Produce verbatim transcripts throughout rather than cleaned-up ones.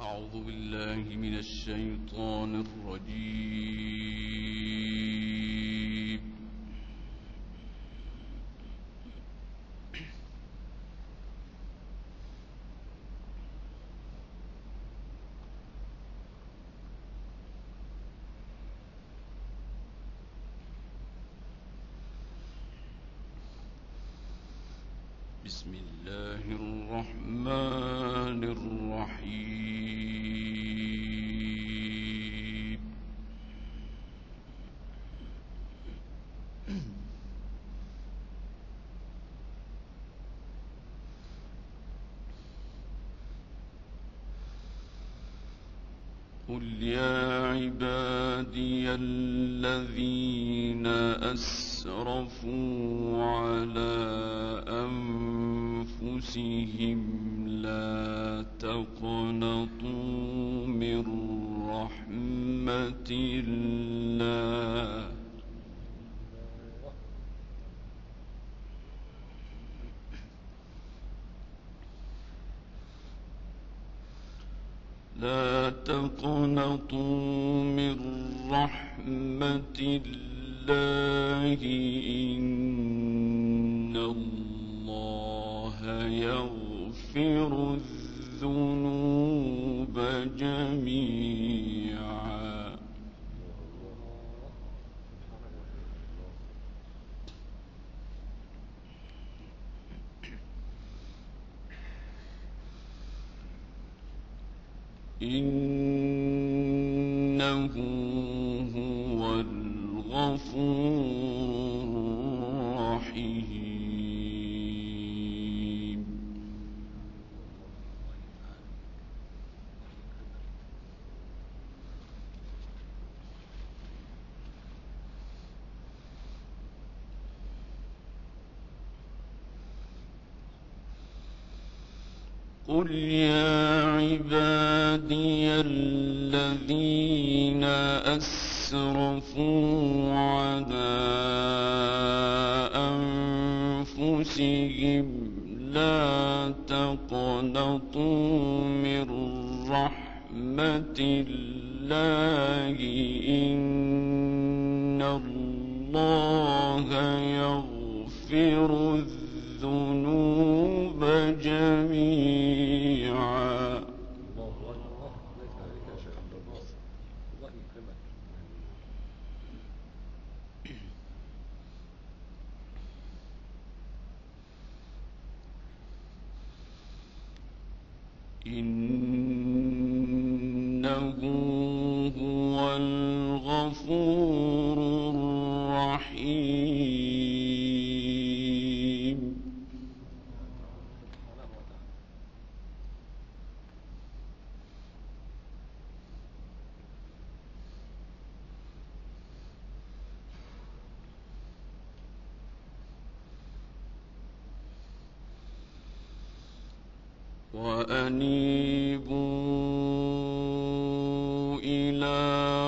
أعوذ بالله من الشيطان الرجيم. بسم الله الرحمن الرحيم. قل يا عبادي الذين أسرفوا على أنفسهم لا تقنطوا من رحمة الله لا تقنطوا من رحمة الله إن الله يغفر الذنوب جميعا إنه هو الغفور الرحيم. قل يا عبادي الذين أسرفوا على أنفسهم لا تقنطوا من رحمة الله إن الله يغفر الذنوب جميعا إنه هو الغفور الرحيم. وأنيبوا إلى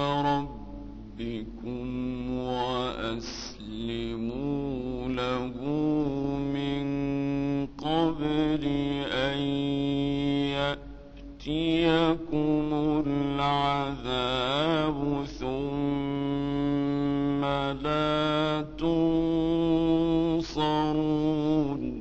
ربكم وأسلموا له من قبل أن يأتيكم العذاب ثم لا تنصرون.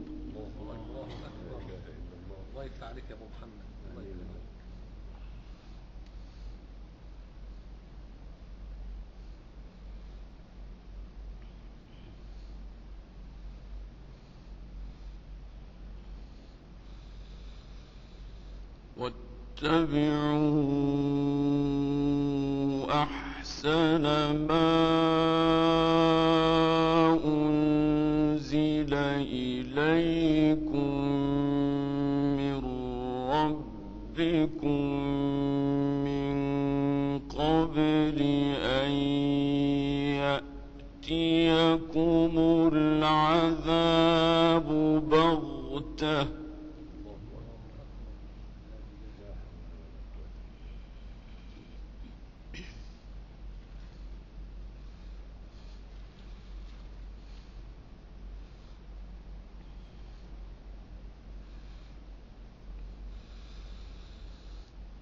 واتبعوا أحسن ما أنزل إليكم من ربكم من قبل أن يأتيكم العذاب بغتة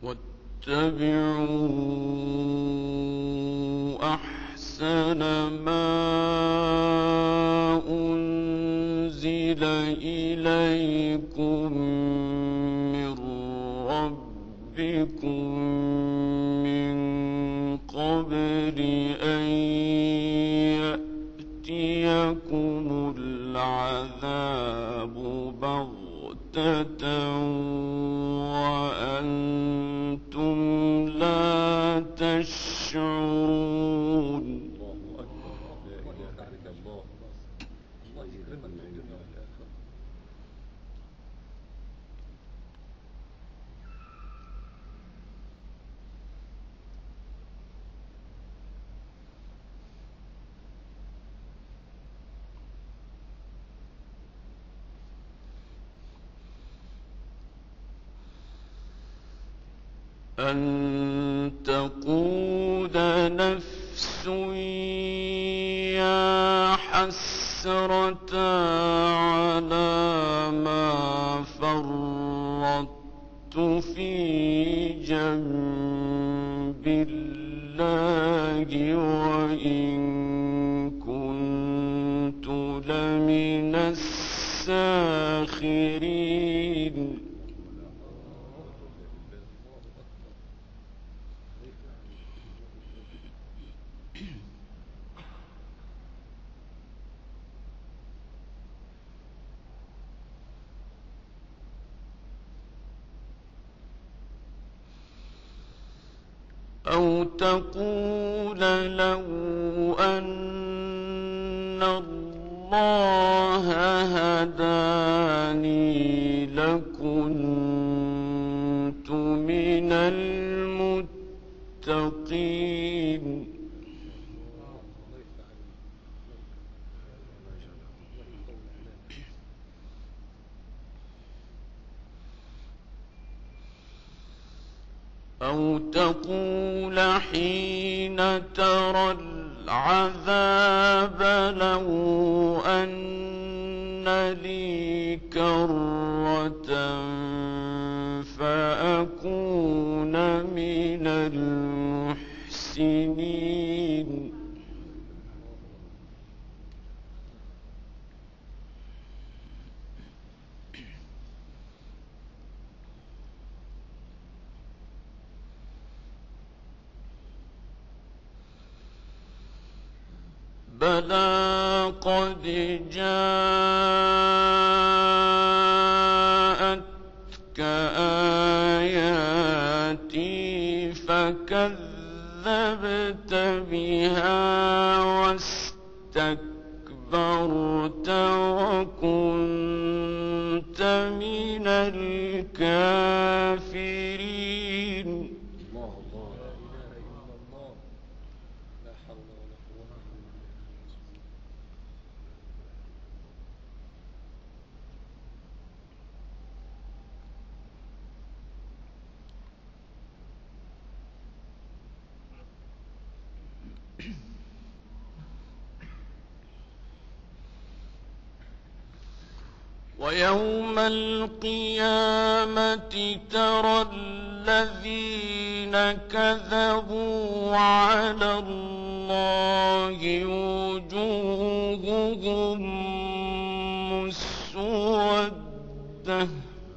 واتبعوا أحسن ما أنزل إليكم من ربكم من قبل أن يأتيكم العذاب بغتة وأنتم لا تشعرون. أن تقول نفس يا حسرة على ما فرطت في جنب الله وإن كنت لمن الساخرين. أو تقول لو أن الله هداني لكنت من المتقين. أو تقول حين ترى العذاب لو أن لي كرة فأكون من المحسنين. بلى قد جاءتك آياتي فكذبت بها واستكبرت وكنت من الكافرين. ويوم القيامة ترى الذين كذبوا على الله وجوههم مسودة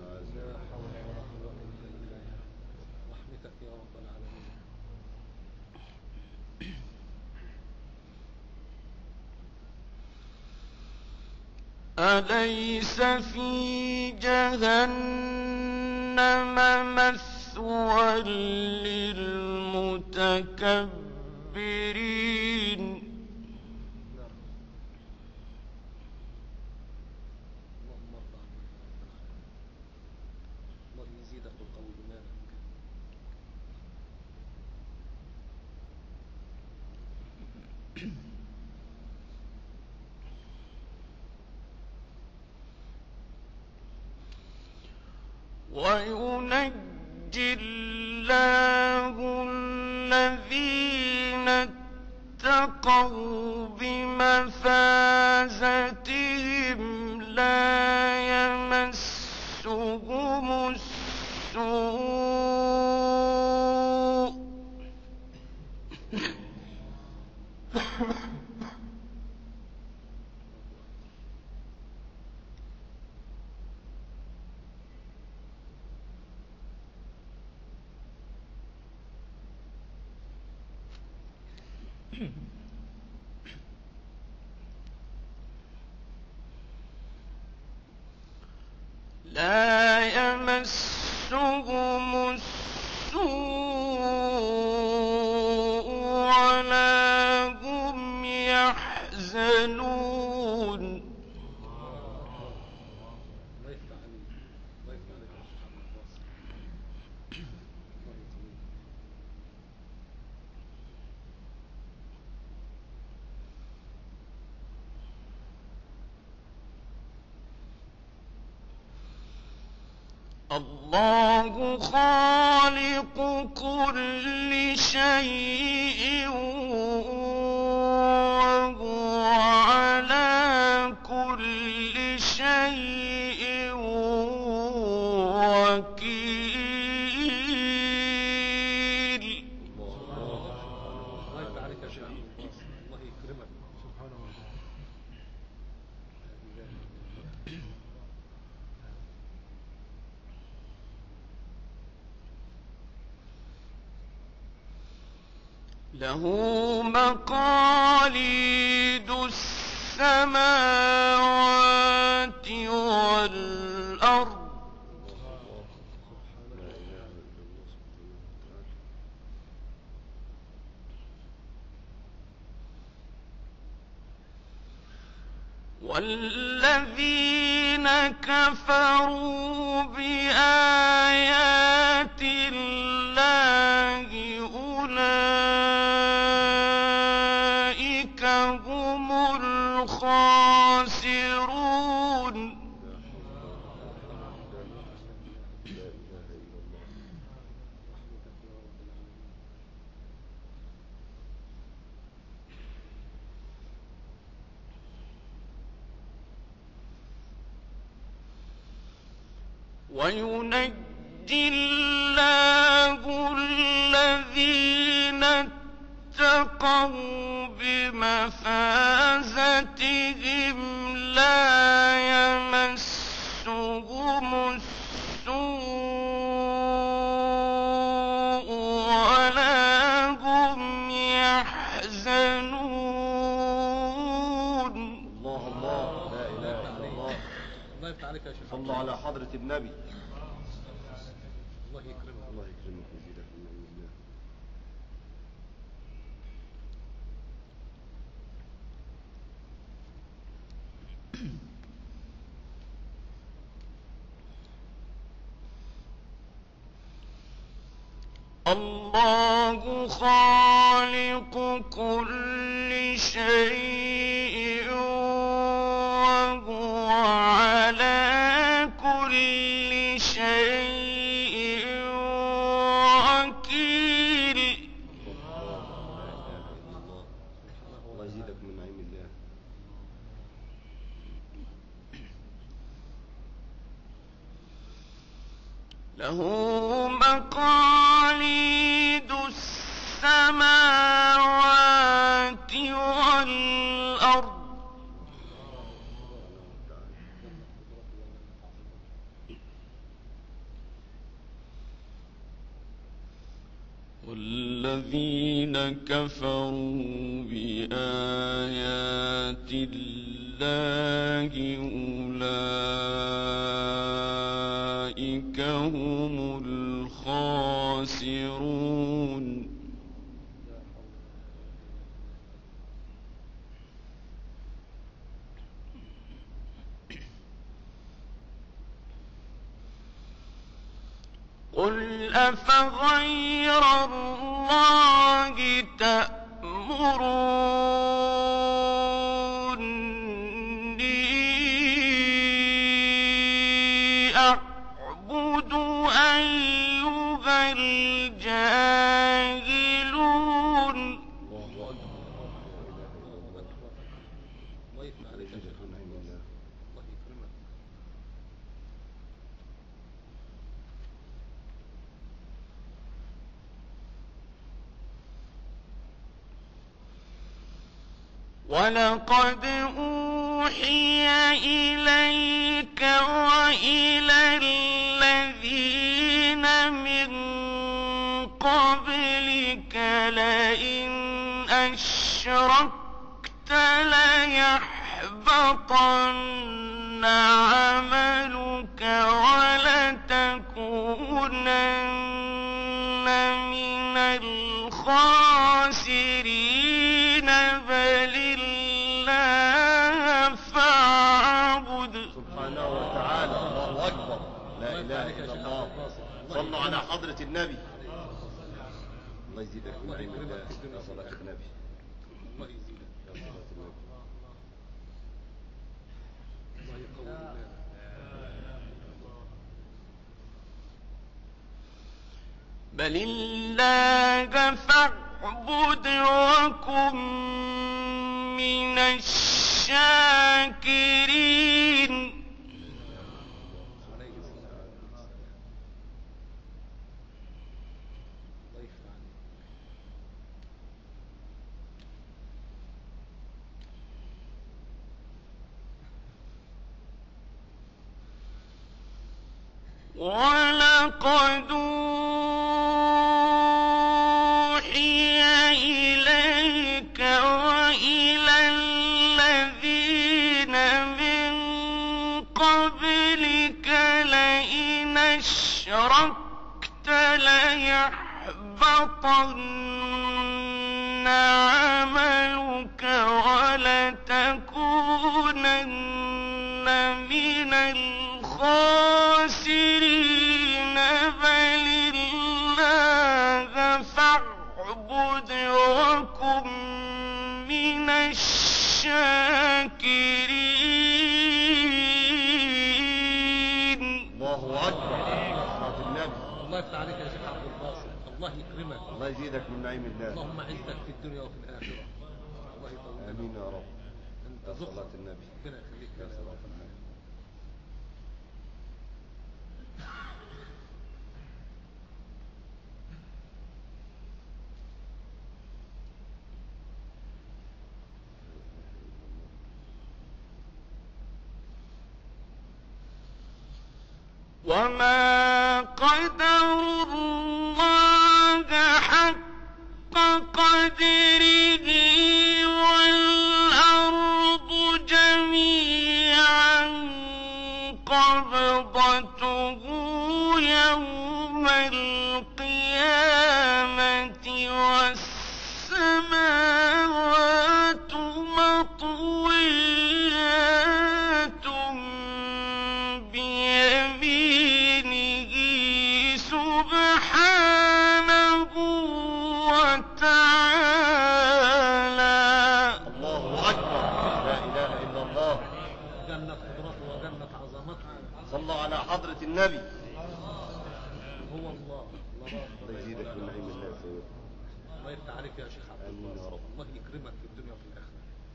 أليس في جهنم مثوى للمتكبرين. وينجي الله الذين اتقوا بمفازتهم لا يمسهم السوء لا يمسهم السوء ولا هم يحزنون. الله خالق كل شيء وهو على كل شيء وكيل. الله يفتح عليك يا شيخ. الله يكرمك سبحانه وتعالى. له مقاليد السماوات والأرض والذين كفروا بآيات الله أولئك هم الخاسرون. وينجي الله الذين اتقوا بمفازتهم لا يمسهم السوء ولا هم يحزنون. الله الله لا إله إلا الله. الله يفتح عليك يا شيخ. صلوا على حضرة النبي. الله يكرمك. الله يكرمك ويزيدك من نعم الله. الله خالق كل شيء وهو على كل شيء وكيل. الله يزيدك من نعيم الله. له مقاليد السماوات والأرض والذين كفروا بآيات الله أولئك هم الخاسرون. قل أفغير الله تأمروني أعبد أيها الجاهلون. الله يفتح عليك يا شيخ. من نعيم الله. الله يكرمك. ولقد أوحي إليك وإلى الذين من قبلك لئن أشركت ليحبطن عملك ولتكونن من الخاسرين بل الله فاعبد. سبحانه وتعالى. الله أكبر. لا إله إلا الله. صلوا على حضرة النبي. الله يزيدك من علم الله يا صلاة النبي. الله يزيدك يا صلاة النبي. الله يقوي الله. بل الله فاعبد وكن من الشاكرين. عليه الصلاة والسلام. الله يفتح عليك. ولقد أوحي إليك وإلى الذين من قبلك لئن أشركت ليحبطن عملك ولتكونن من الخاسرين بل الله فاعبد وكن من الشاكرين. الله أكبر. صلاة النبي. الله يفتح عليك يا شيخ عبد الباسط. الله يكرمك. الله يزيدك من نعيم الله. اللهم عزك في الدنيا وفي الآخرة. الله يطول لك. آمين يا رب. أنت يا ذخر. صلاة النبي. ربنا يخليك يا يا صلاة رب. النبي. وما قدروا الله حق قدره والأرض جميعا قبضته يوم القيامة والسماوات مطويات بيمينه سبحانه وتعالى. الله أكبر. لا إله إلا الله. جنة قدرته وجنة عظمته. صلوا على حضرة النبي. هو الله. الله الله أكبر. يزيدك من نعيم الله يا سيدي. الله يفتح عليك يا شيخ عبد آمين يا الباسط. رب. الله يكرمك في الدنيا وفي الآخرة.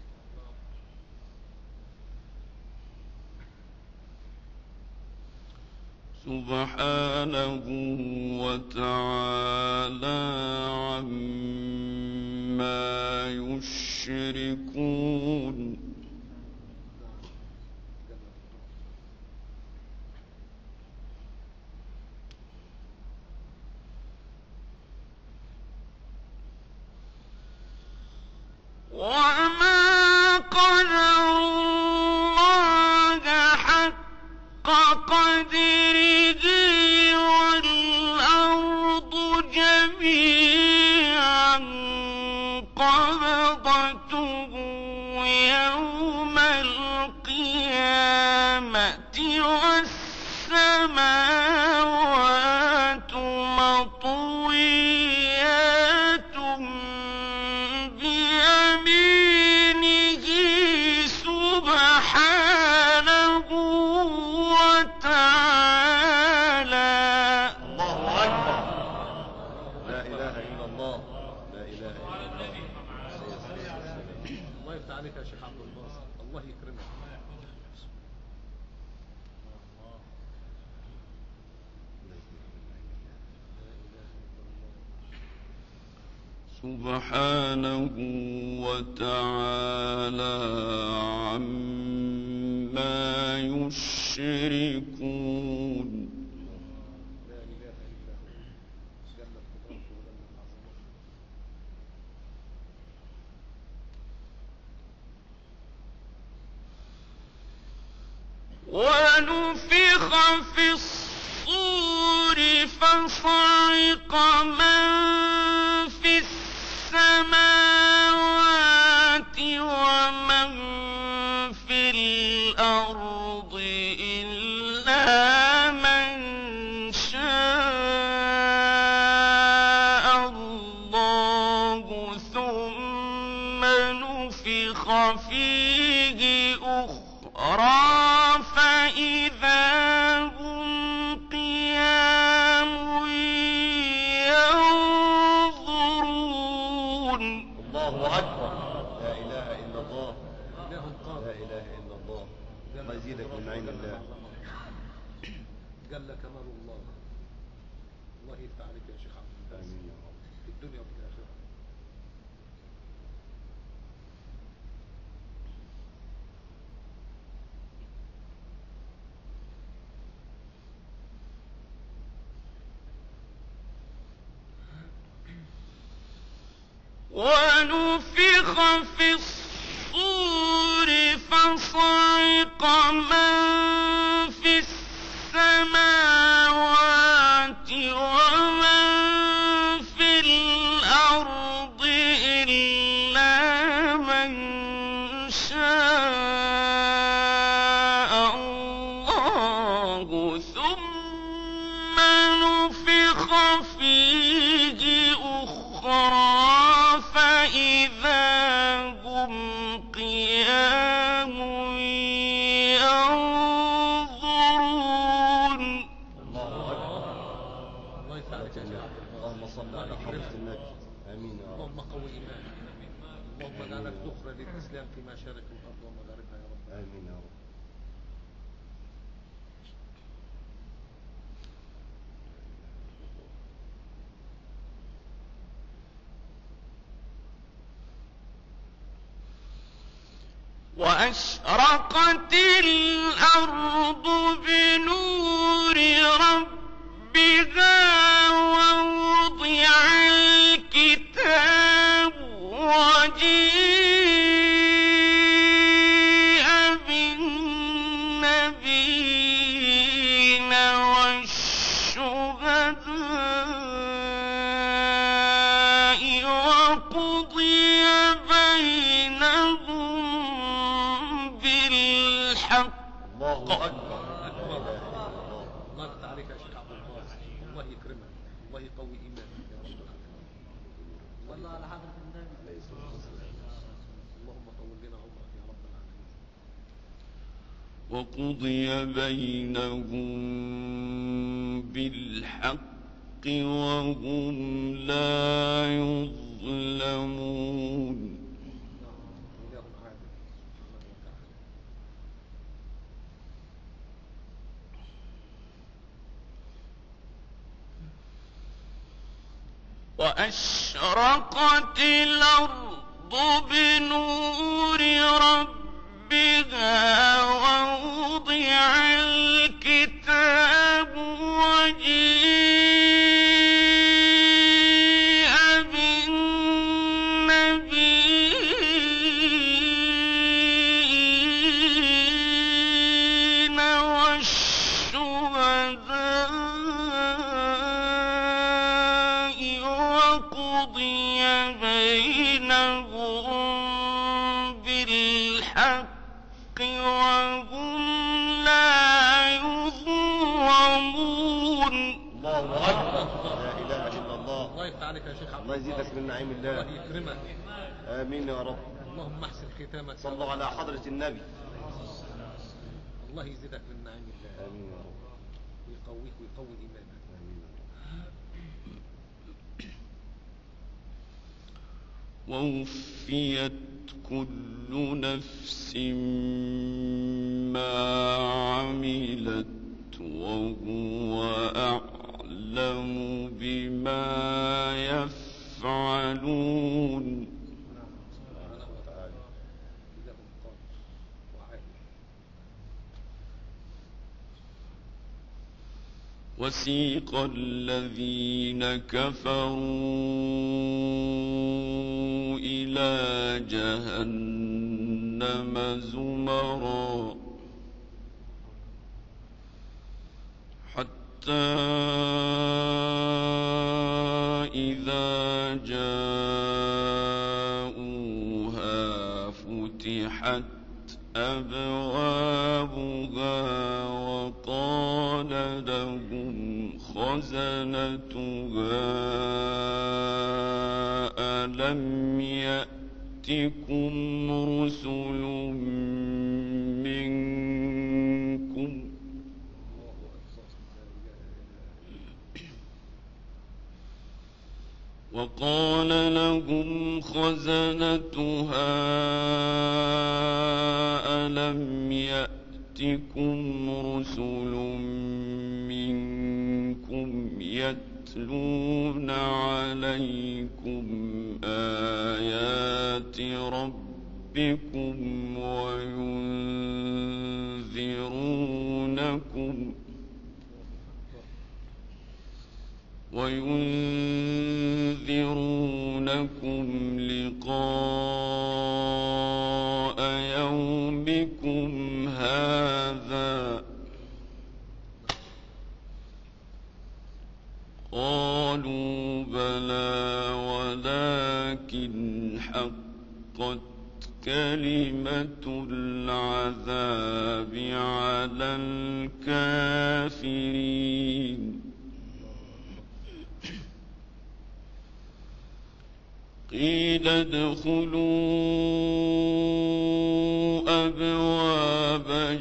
سبحانه وتعالى عما يشركون. وما قدروا الله حق قدره والأرض جميعا قبضته يوم القيامة والسماوات مطويات بيمينه سبحانه وتعالى. الله أكبر. لا إله إلا الله. لا إله إلا الله. الله يفتح عليك يا شيخ عبد الباسط. الله يكرمك. سبحانه وتعالى عما يشركون. لا إله إلا هو. جنة قدرته وجنة عظمته. ونفخ في الصور فصعق من في السماوات ومن في الأرض إلا من شاء الله ثم نفخ فيه أخرى فإذا هم قيام ينظرون. الله أكبر. لا إله إلا الله. لا إله إلا الله. الله يزيدك من نعيم الله. جل كمال الله. الله يفتح عليك يا شيخ عبد الباسط في الدنيا وفي الآخرة. ونفخ في الصور فصعق من في السماوات ومن في الأرض إلا من شاء الله ثم نفخ فيه أخرى فإذا هم قيام ينظرون. الله أكبر. الله يفتح عليك يا شيخ عبد الباسط. اللهم صل على حضرة النبي. آمين يا رب. اللهم قوي إيمانك. اللهم اجعلك ذخرا للإسلام في مشارق الأرض ومغاربها يا رب. آمين يا رب. وأشرقت الأرض بنور ربها ووضع الكتاب وجيء بالنبيين والشهداء وقضي بينهم بالحق. الله أكبر. أكبر. الله يفتح عليك يا شيخ عبد الباسط. الله يكرمك. الله يقوي إيمانك يا رب العالمين. صلى على حضرة النبي. اللهم طول لنا عمرك يا رب العالمين. وقضي بينهم بالحق وهم لا يظلمون. إله عادل سبحانه وتعالى. وأشرقت الأرض بنور ربها ووضع الكتاب وجيء بالنبيين والشهداء وقضي بينهم بالحق وهم لا يظلمون. الله أكبر. لا إله إلا الله. الله يفتح عليك يا شيخ عبد الله يزيدك الباسط. من نعيم الله الله. يكرمك. آمين يا رب. اللهم احسن ختامك. صلوا على حضرة النبي. الله يزيدك من نعيم الله. آمين يا رب. ويقويك ويقوي إيمانك. آمين يا رب. ووفيت كل نفس ما عملت وهو أعلم بما يفعلون. سبحانه وتعالى. إله قادر وعالم. وسيق الذين كفروا إلى جهنم زمرا حتى إذا جاءوها فتحت أبوابها وقال لهم خزنتها ألم يأتكم رسل منكم وقال لهم خزنتها ألم يأتكم رسل منكم يتلون عليكم آيات ربكم وينذرونكم وينذرونكم لقاء يومكم هذا قالوا بلى ولكن حقت كلمة العذاب على الكافرين قيل ادخلوا أبواب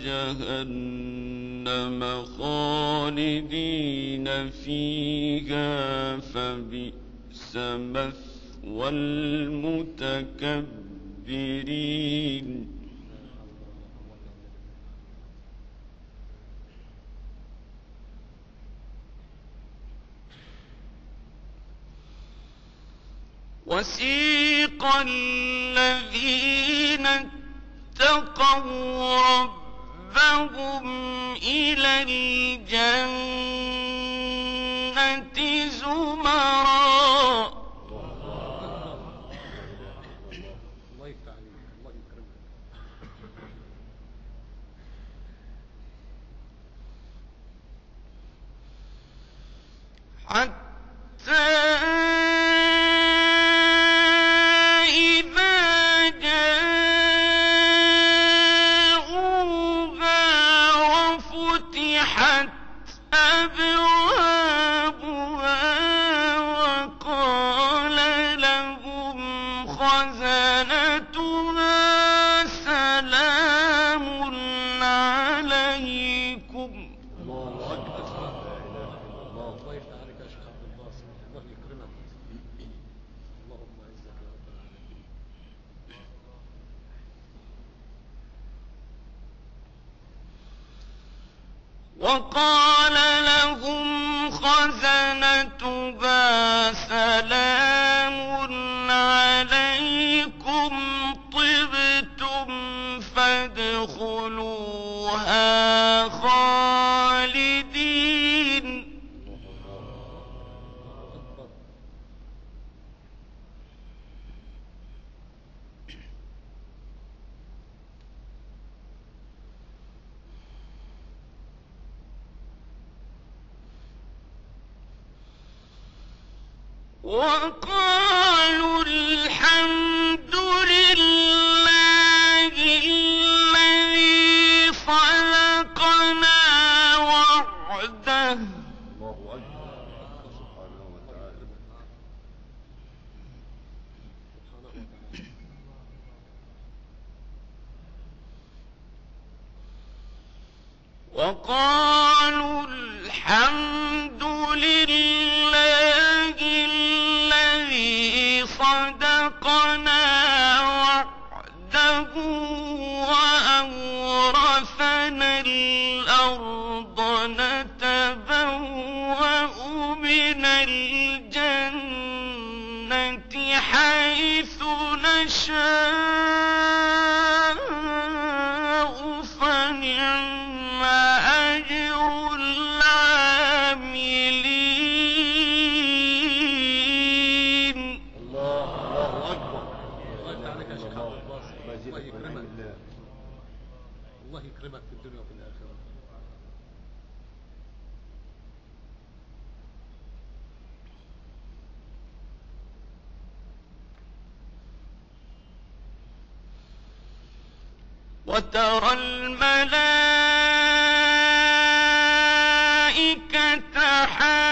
جهنم خالدين فيها فبئس مثوى المتكبرين وسيق الذين اتقوا ربهم إلى الجنة زمرا الله يفتح عليك الله يكرمك حتى وقال لهم خزنتها سلام عليكم طبتم فادخلوها خالدين وقالوا الحمد لله الذي صدقنا وعده الله أكبر سبحانه وتعالى. وقالوا الحمد لله الذي صدقنا وعده وأورثنا الأرض نتبوأ من الجنة حيث نشاء فنعم أجر العاملين. الله الله أكبر. الله يفتح عليك يا شيخ عبد الباسط الله يزيدك الله من يكرمك علم الله. الله يكرمك في الدنيا وفي الآخرة. وترى الملائكة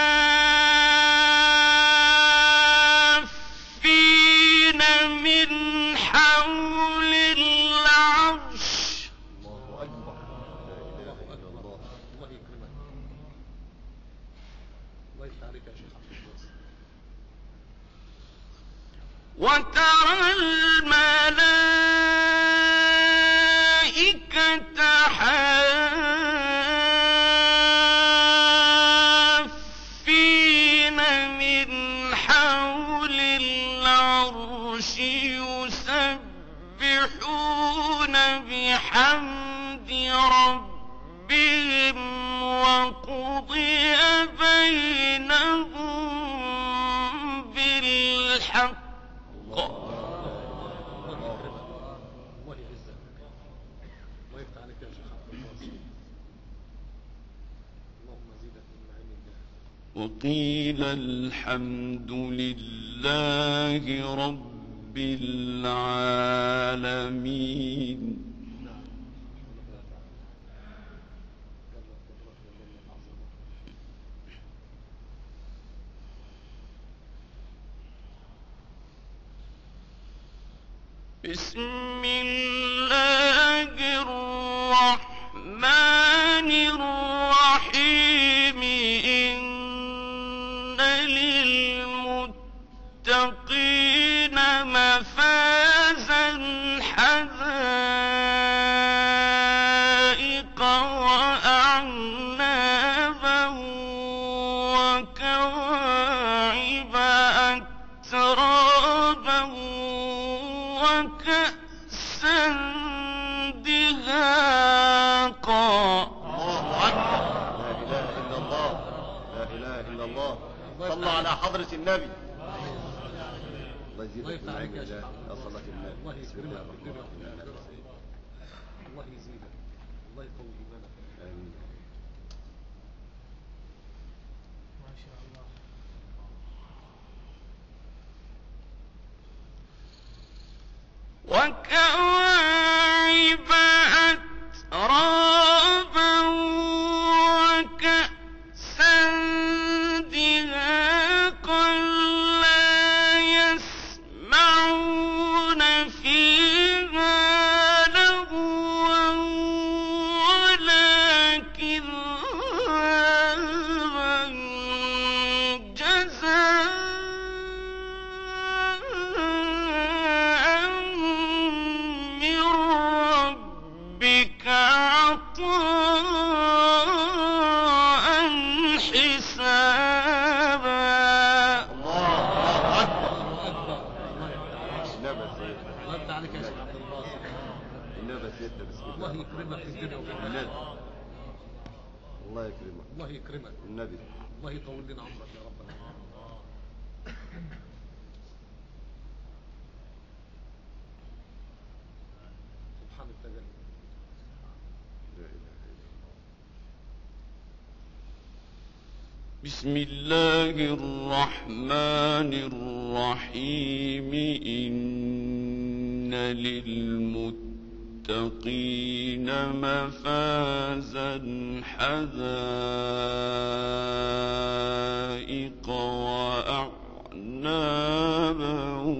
حافين من حول العرش الله أكبر لا إله إلا الله. الله يكرمك. الله يفتح عليك يا شيخ عبد الباسط. وترى الملائكة حافين من حول العرش يسبحون بحمد ربهم وقضي بينهم بالحق. الله يكرمك. الله يعزك. الله يفتح عليك يا شيخ عبد الباسط. اللهم زيدك من نعيم الله. وقيل الحمد لله رب العالمين. بسم الله الرحمن الرحيم. إن للمتقين مفازا حدائق وأعنابا وكواعب أترابا وكأسا دهاقا. الله أكبر لا إله إلا الله. لا إله إلا الله. صلوا على حضرة النبي. الله يزيدك الله من يفتح عليك نعيم يا شيخ الله عبد يا الباسط. صلاة النبي. الله بسم يكرمك الله في الرحمن الدنيا الرحيم. والآخرة. الله يزيدك. الله يقوي إيمانك. آمين. ما شاء الله. وكواعب أترابا وكأسا دهاقا لا يسمعون فيها لغوا ولا كذابا جزاء من ربك عطاء حسابا. الله أكبر. الله أكبر. النبي سيدنا. الله يفتح عليك يا شيخ عبد الباسط. النبي سيدنا. بسم الله. الله يكرمك في الدنيا والآخرة. النبي. الله يكرمك. الله يكرمك. النبي. الله يطول لنا عمرك يا رب العالمين. سبحان التجلي. لا إله إلا الله. بسم الله الرحمن الرحيم. إن للمتقين مفازا حدائق وأعنابا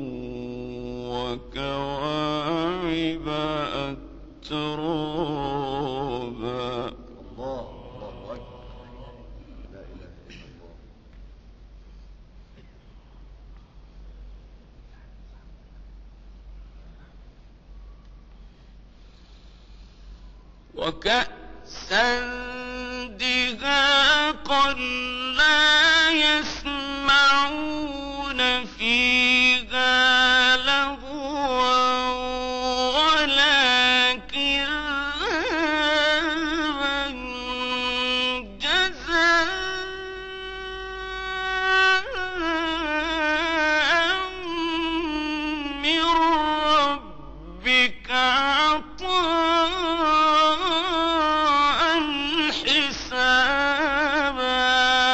وكواعب أترابا. الله الله أكبر. لا إله إلا الله. وكأسا دهاقا لا يسمعون فيها لغوا ولا كذابا جزاء من ربك عطاء حسابا.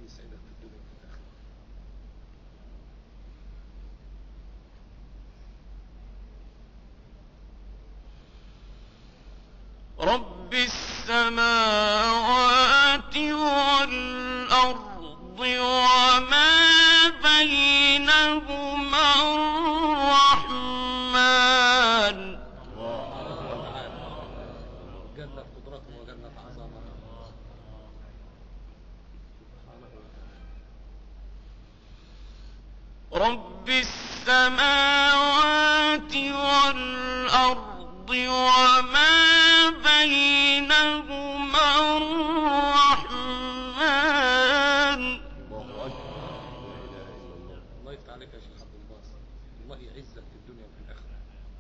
يسعدك في الدنيا وفي الآخرة. رب السماوات والأرض وما بينهما الرحمن جل قدرته وجل عظمته سبحانه وتعالى. رب السماوات والأرض وما بينهما الرحمن. الله يفتح عليك يا شيخ عبد الباسط، الله يعزك في الدنيا وفي الآخرة.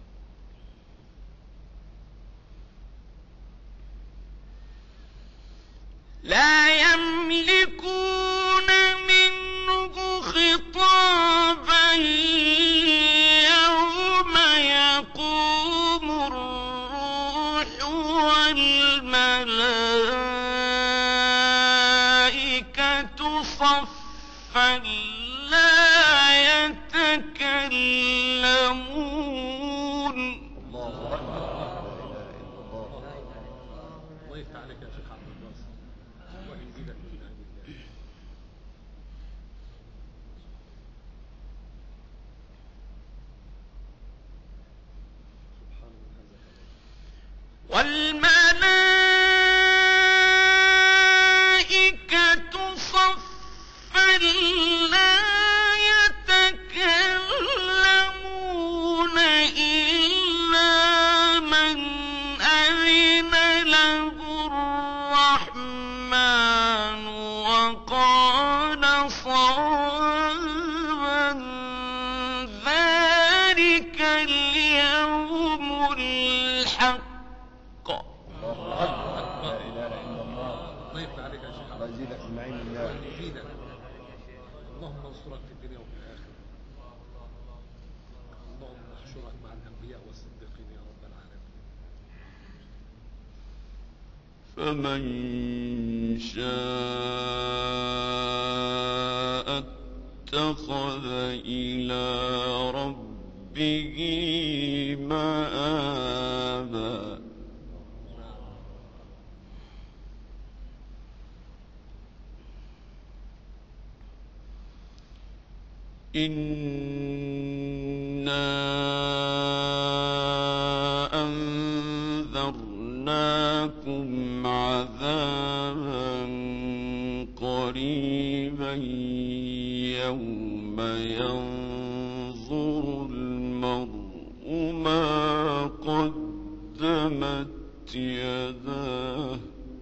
لا يملكون منه خطابا يوم يقوم الروح والملائكة صفا لا يتكلمون. الله أكبر. لا إله إلا الله. الله يفتح عليك يا شيخ عبد الباسط، الله يزيدك من نعم الله. سبحان من هذا الكلام. والملائكة صفا لا يتكلمون إلا من أذن له الرحمن وقال صوابا. ذلك اليوم الحق. الله أكبر. لا إله إلا الله. الله يفتح عليك يا شيخ عبد الله يزيدك من نعيم الله الله. يزيدك. اللهم انصرك في الدنيا وفي الآخرة. اللهم احشرك مع الأنبياء والصديقين يا رب العالمين. فمن شاء اتخذ إلى ربه مآبا. إنا أنذرناكم عذابا قريبا يوم ينظر المرء ما قدمت يداه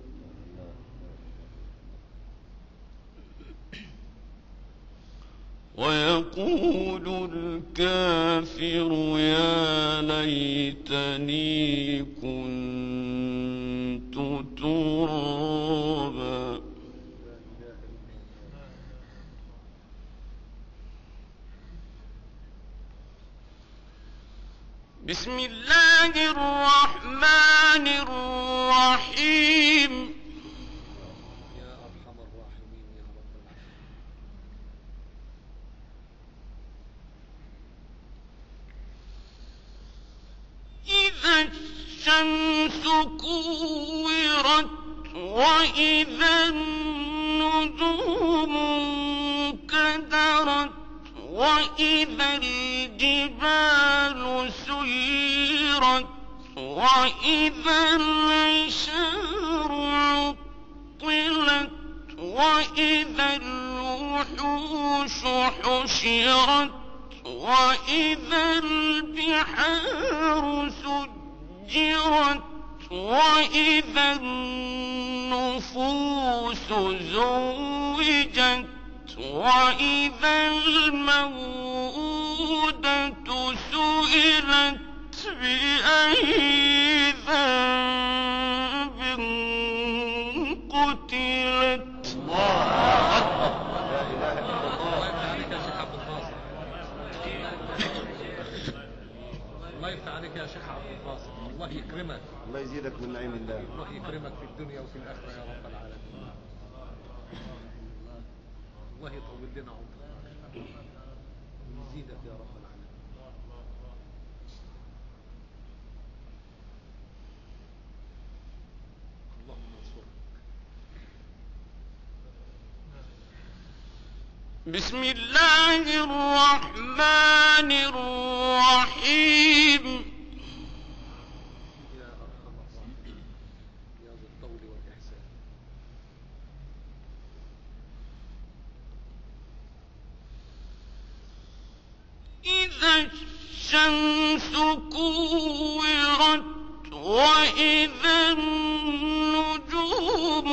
ويقول الكافر يا ليتني كنت ترابا. بسم الله الرحمن الرحيم. يا أرحم الراحمين يا رب العالمين. إذا الشمس كورت وإذا النجوم انكدرت وإذا الجبال سيرت وإذا العشار عطلت وإذا الوحوش حشرت وإذا البحار سجرت وإذا النفوس زوجت وإذا الموءودة سئلت بأي ذنب قتلت. الله أكبر. لا إله إلا الله الله. يفتح عليك يا شيخ عبد الباسط. الله يفتح عليك يا شيخ عبد الباسط، الله يكرمك، الله يزيدك من نعيم الله. الله يكرمك في الدنيا وفي الآخرة يا رب العالمين. الله يطول لنا عمرك ويزيدك يا رب العالمين. اللهم انصرك. بسم الله الرحمن الرحيم. يا أرحم الراحمين يا ذا الطول والإحسان. إذا الشمس كورت وإذا النجوم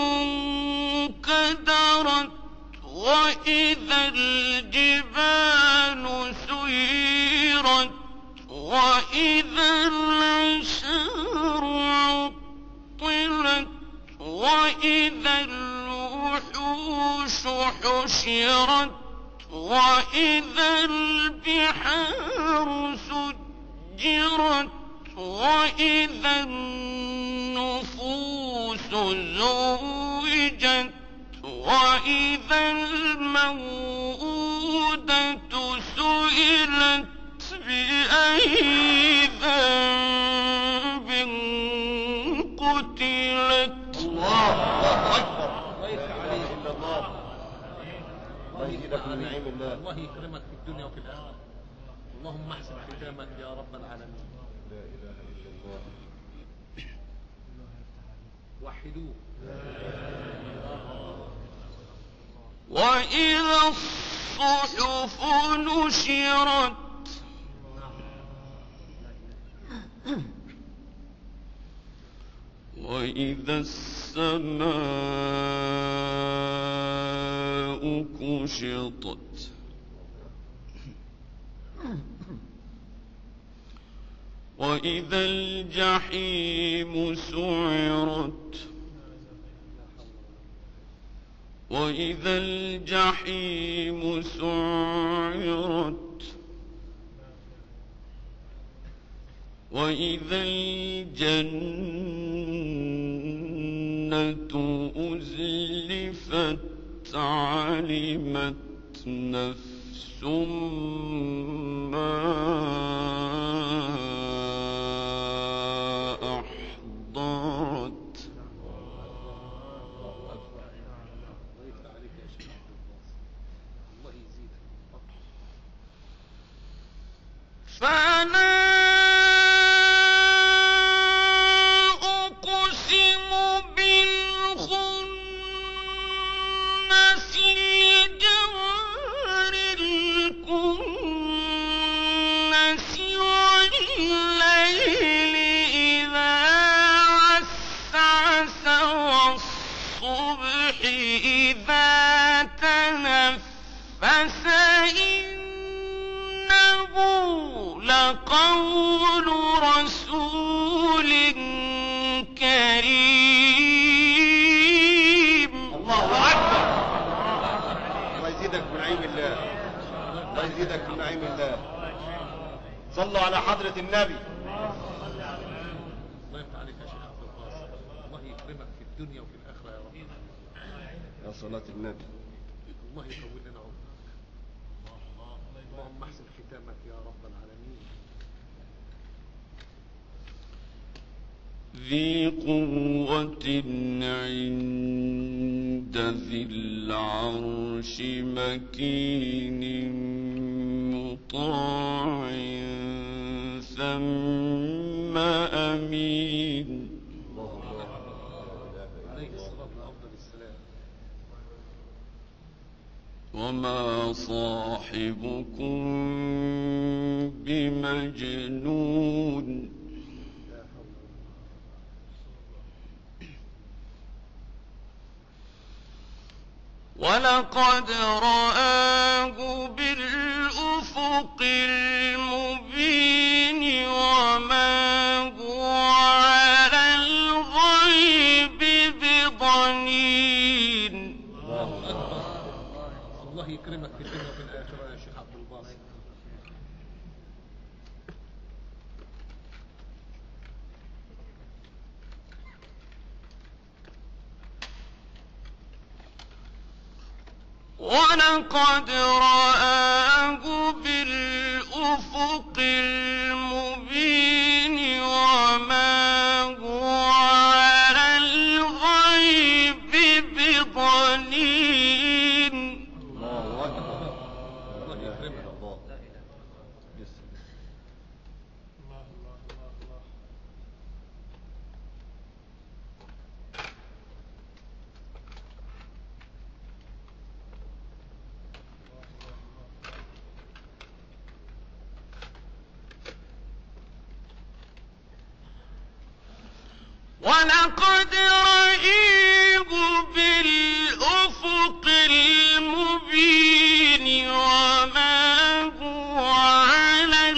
انكدرت وإذا الجبال سيرت وإذا العشار عطلت وإذا الوحوش حشرت وإذا البحار سجرت وإذا النفوس زوجت وإذا الموءودة سئلت بأي ذنب قتلت. الله الله أكبر. الله لا يفتح إله عليك. إلا الله. الله يزيدك من نعيم الله. الله يكرمك في الدنيا وفي الآخرة. اللهم احسن ختامك يا رب العالمين. لا إله إلا الله. وحدوه. وإذا الصحف نشرت وإذا السماء كشطت وإذا الجحيم سعرت وإذا الجحيم سعرت وإذا الجنة أزلفت علمت نفس ما أحضرت. الله يفتح عليك يا شيخ عبد الباسط. الله يزيدك. فلا أقسم بالخنس الجوار الكنس والليل إذا عسعس والصبح إذا تنفس إنه لقول رسول كريم. الله أكبر. الله يزيدك من نعيم الله. الله يزيدك من نعيم الله. صلوا على حضرة النبي. الله يفتح عليك يا شيخ عبد الباسط. الله يكرمك في الدنيا وفي الآخرة يا رب. يا صلاة النبي. الله يطول لنا عمرك. اللهم احسن ختامك يا رب العالمين. ذي قوة عند ذي العرش مكين مطاع ثم أمين. عليه الصلاة وأفضل السلام. وما صاحبكم بمجنون. لا حول ولقد رآه بالأفق المبين وما هو على الغيب بضنين. الله يكرمك في الدنيا وفي الآخرة يا شيخ عبد الباسط. ولقد رآه بالأفق المبين وما هو على الغيب بضنين. الله أكبر. الله يكرمك الله. يسلم. الله الله الله الله. ولقد رآه بالأفق المبين وما هو على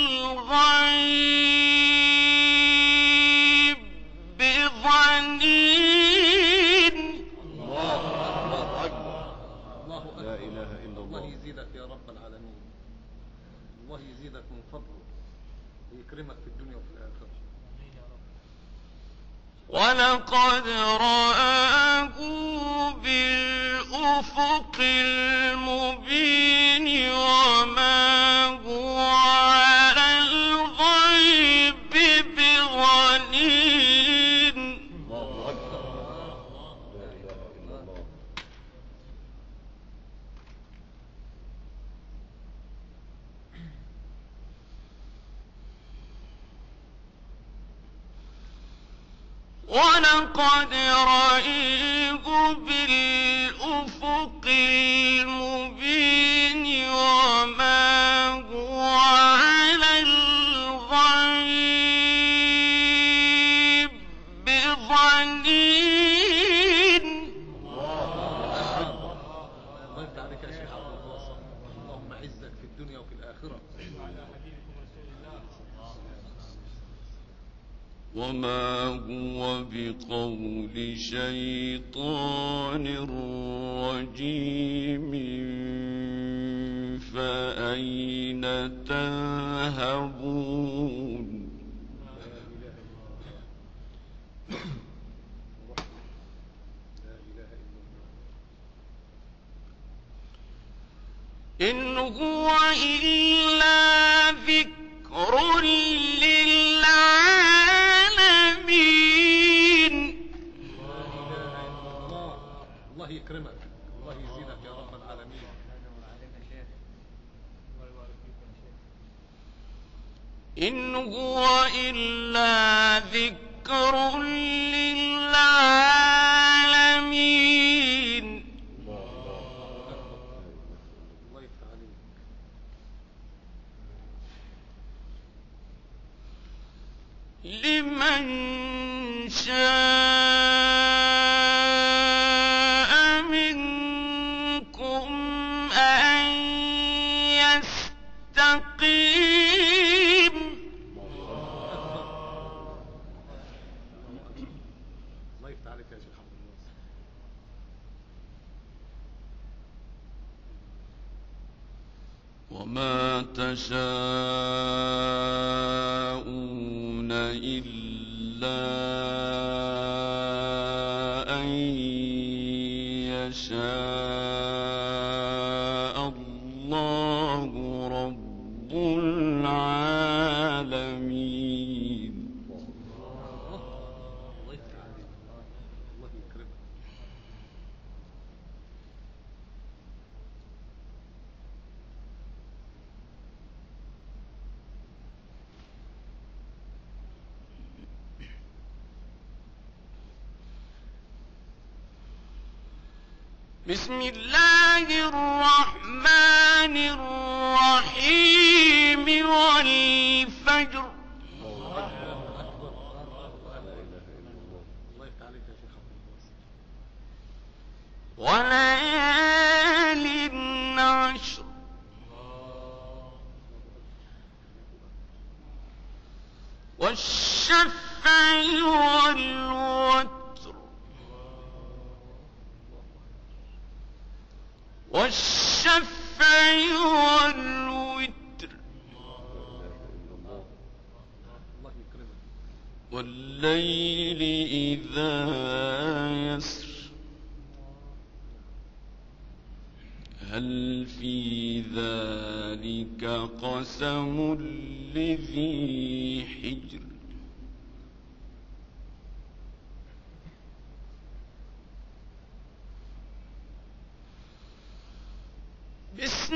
الغيب بضنين. الله أكبر. الله أكبر. لا إله إلا الله الله. يزيدك يا رب العالمين. الله يزيدك من فضله ويكرمك في الدنيا وفي الآخرة. آمين يا رب. ولقد رآه بالأفق المبين وما هو على الغيب بضنين. الله أكبر. لا إله إلا الله. ولقد رآه بالأفق المبين وما هو على الغيب بضنين. الله يفتح عليك يا شيخ عبد الباسط. اللهم عزك في الدنيا وفي الآخرة. وعلى حبيبكم رسول الله. وما هو بقول شيطان رجيم فأين تذهبون. إن هو إلا ذكر للعالمين. الله الله يكرمك. الله يزيدك يا رب العالمين. الله يبارك فيكم يا شيخ. إن هو إلا ذكر للعالمين. الله يفتح عليك. لمن شاء منكم أن يستقيم. الله يفتح عليك يا شيخ عبد الباسط. وما تشاءون إلا أن يشاء الله رب العالمين. الله يفتح عليك. الله يكرمك. بسم الله الرحمن الرحيم والفجر الله أكبر. لا إله إلا الله. الله يفتح عليك يا شيخ عبد الباسط. وليال عشر والشفع والوتر والشفع والوتر الله يكرمك. والليل إذا يسر هل في ذلك قسم لذي حجر بسم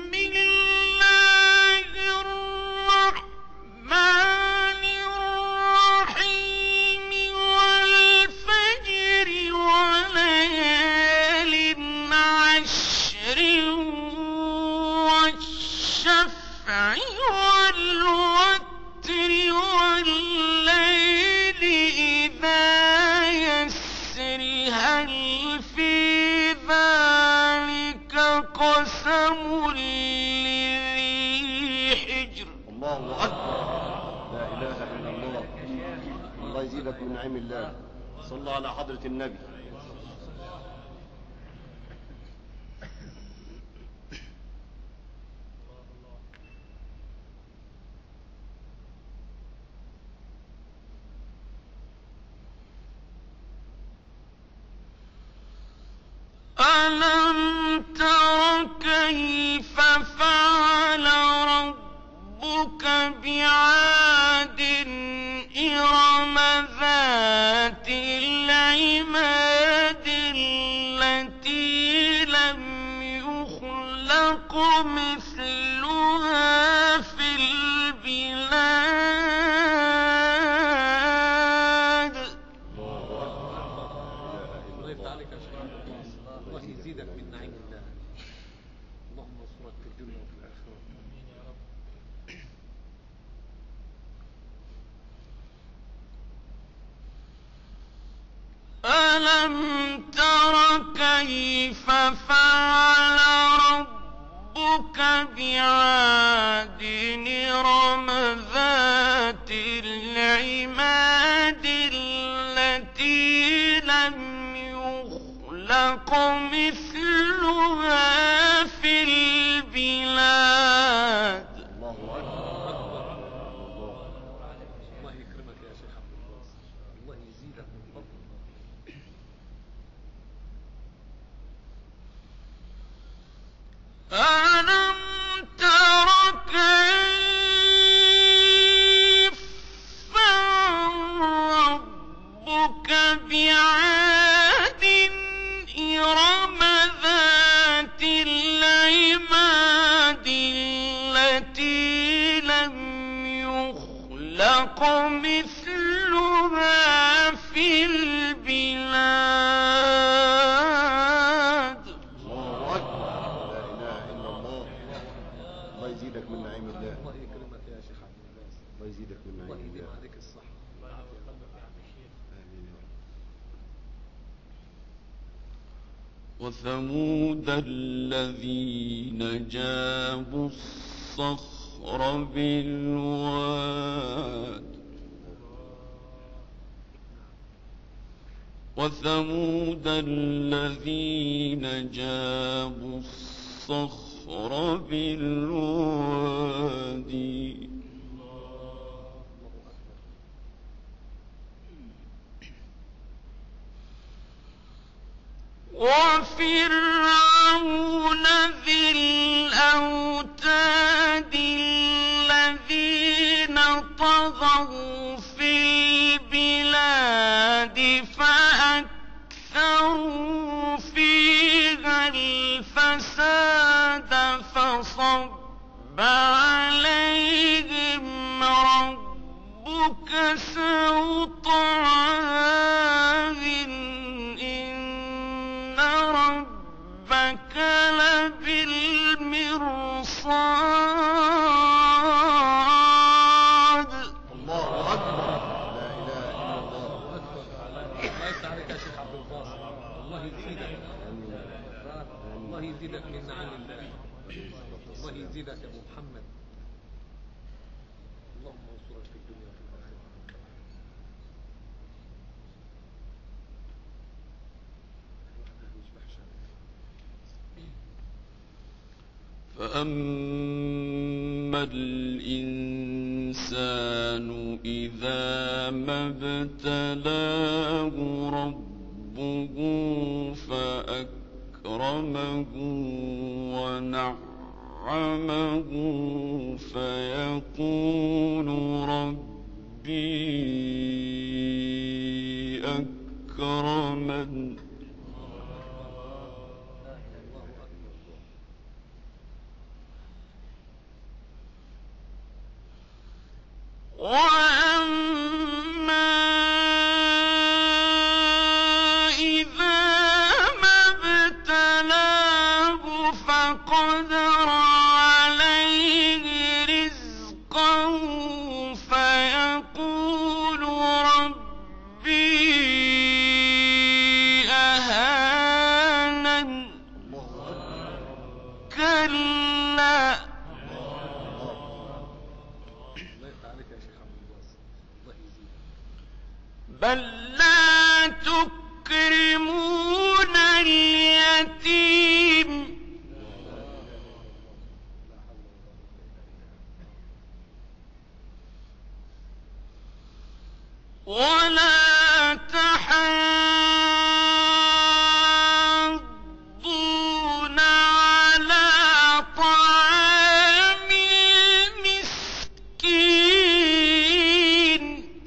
الله الرحمن الرحيم والفجر وليال عشر والشفع والوتر والليل إذا يسر هل في ذلك قسم لذي حجر الله أكبر. لا إله إلا الله. الله يزيدك من نعيم الله. صلى على حضرة النبي. ألم تر كيف فعل ربك بعاد إرم ذات العماد التي لم يخلق مثلها في البلاد الله يفتح عليك يا شيخ عبد الله. الله يزيدك من نعيم الله. اللهم انصرك في الدنيا وفي الآخرة. آمين يا رب. ألم تر كيف فعل ربك بعاد إرم ذات العماد التي لم يخلق مثلها في البلاد الله أكبر. الله يكرمك يا شيخ عبد الله. الله يزيدك من فضله. ألم تر كيف فعل ربك بعاد إرم ذات العماد التي لم يخلق مثلها في البلاد الله أكبر. لا إله إلا الله. الله يزيدك من نعيم الله. الله يكرمك يا شيخ عبد الله. الله يزيدك من الله نعيم يديم الله. عليك الصحة. الله يحفظ قلبك يا عم الشيخ. آمين يا رب. وثمود الذين جابوا الصخر بالواد وثمود الذين جابوا الصخر بالوادي وفرعون ذي الأوتاد الذين طغوا في البلاد فأكثروا فيها الفساد فصب عليهم ربك سوط عذاب إن ربك لبالمرصاد الله أكبر. لا إله إلا الله. أكبر. الله يفتح عليك يا شيخ عبد الباسط. الله يزيدك. الله يزيدك من نعيم الله. الله يزيدك يا أبو محمد. اللهم انصرك في الدنيا وفي الآخرة. فأما الإنسان إذا ما ابتلاه ربه فأكرمه أكرمه ونعمه فيقول ربي أكرمن وأما إذا ما ابتلاه فقدر عليه رزقه فيقول ربي أهانن كلا بل لا تكرمون اليتيم ولا تحاضون على طعام المسكين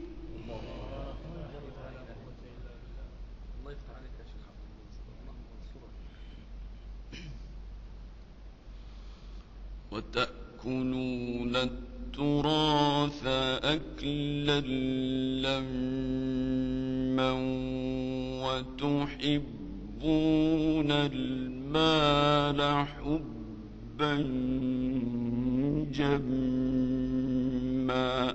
وتأكلون التراث أكلا لما وتحبون المال حبا جما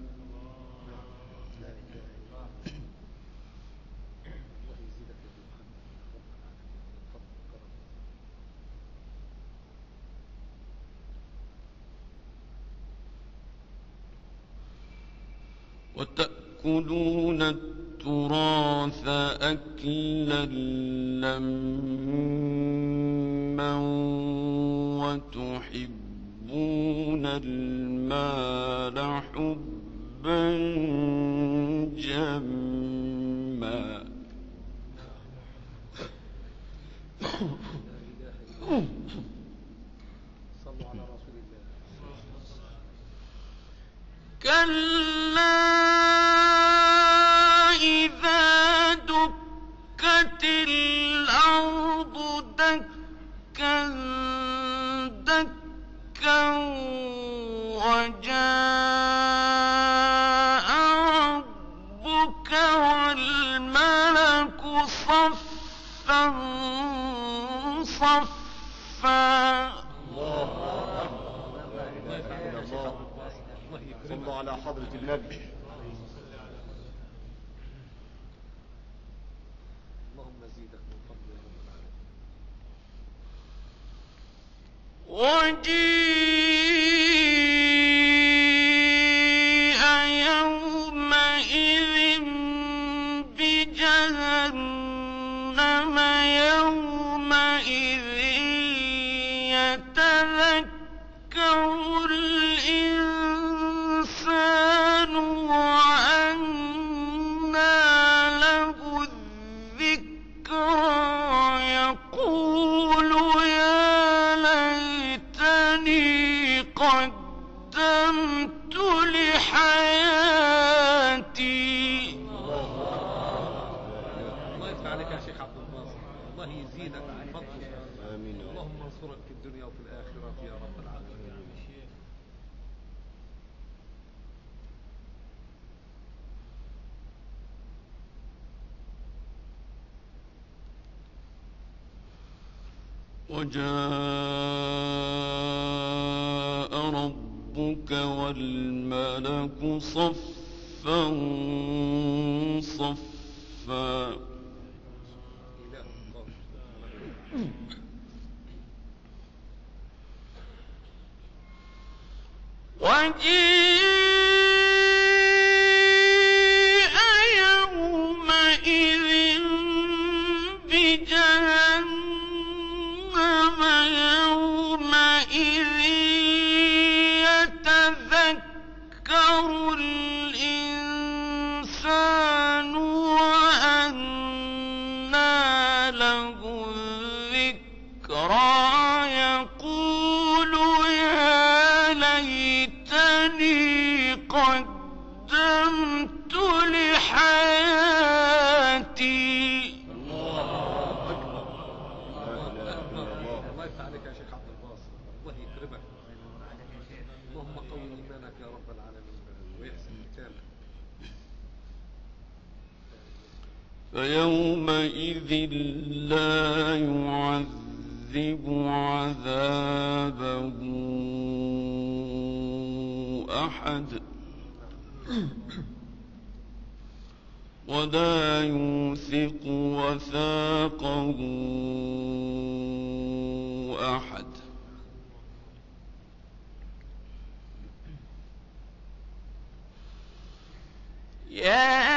وتأكلون التراث أكلا لما وتحبون المال حبا جما صلوا على رسول الله. كلا إذا دكت الأرض دكا دكا وجاء ربك والملك صفا صفا صلوا على حضرة النبي. اللهم زيدك من فضلك. وجيء يومئذ بجهنم يومئذ يتذكر الإنسان وأنى له الذكرى يقول يا ليتني قدمت لحياتي. الله يفتح عليك يا شيخ عبد الناصر. الله يزيدك من فضلك. آمين. اللهم انصرك في الدنيا وفي الآخرة يا رب العالمين. وجاء ربك والملك صفا صفا إله الله. وجيء يومئذ بجهنم يومئذ يتذكر الإنسان وأنى له الذكرى يرى يقول يا ليتني قدمت لحياتي. الله يفتح عليك يا شيخ عبد الباسط، الله يكرمك. اللهم قوي ايمانك يا رب العالمين ويحسن ختامك. فيومئذ لا يعذب عذابه أحد ولا يوثق وثاقه أحد. يا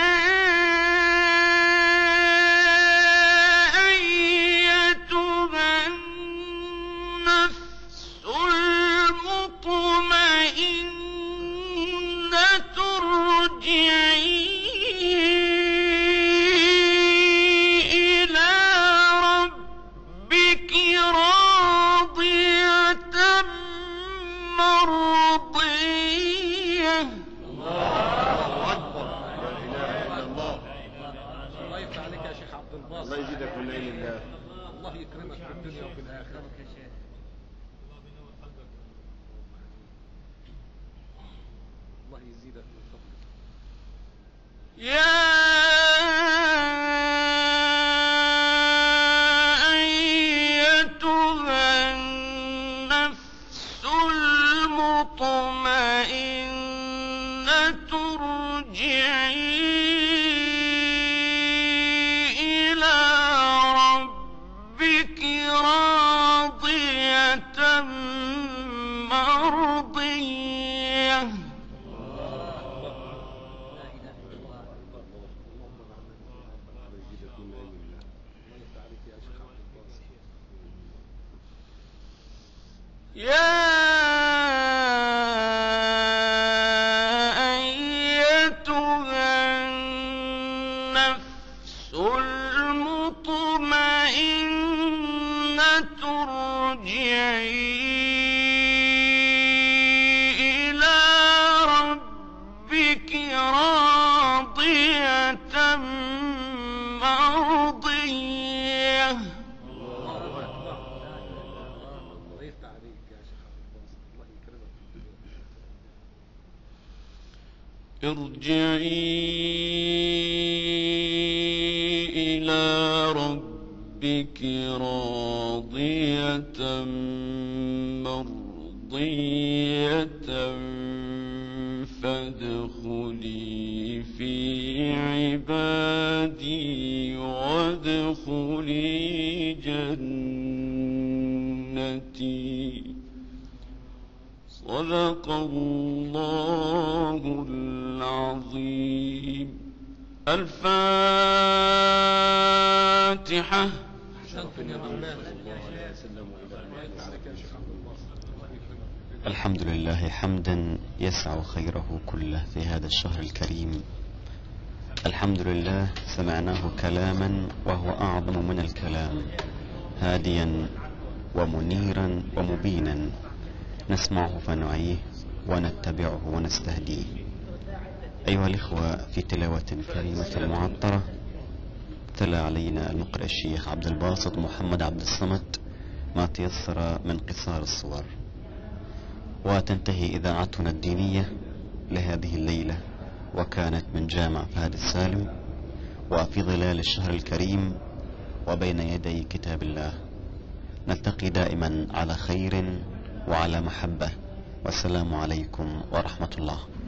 الله يزيدك من علم الله. الله يكرمك في الدنيا وفي الآخرة. الله يزيدك من فضلك. يا أيتها النفس المطمئنة ارجعي يا أيتها النفس المطمئنة ارجعي إلى ربك راضية مرضية. ارجعي إلى ربك راضية مرضية فادخلي في عبادي وادخلي جنتي. صدق الله العظيم. الفاتحة. الحمد لله حمدا يسع خيره كله في هذا الشهر الكريم. الحمد لله سمعناه كلاما وهو أعظم من الكلام، هاديا ومنيرا ومبينا، نسمعه فنعيه ونتبعه ونستهديه. أيها الإخوة، في تلاوة كريمة معطرة تلا علينا المقرئ الشيخ عبد الباسط محمد عبد الصمد ما تيسر من قصار الصور، وتنتهي إذاعتنا الدينية لهذه الليلة، وكانت من جامع فهد السالم، وفي ظلال الشهر الكريم وبين يدي كتاب الله. نلتقي دائما على خير وعلى محبة، والسلام عليكم ورحمة الله.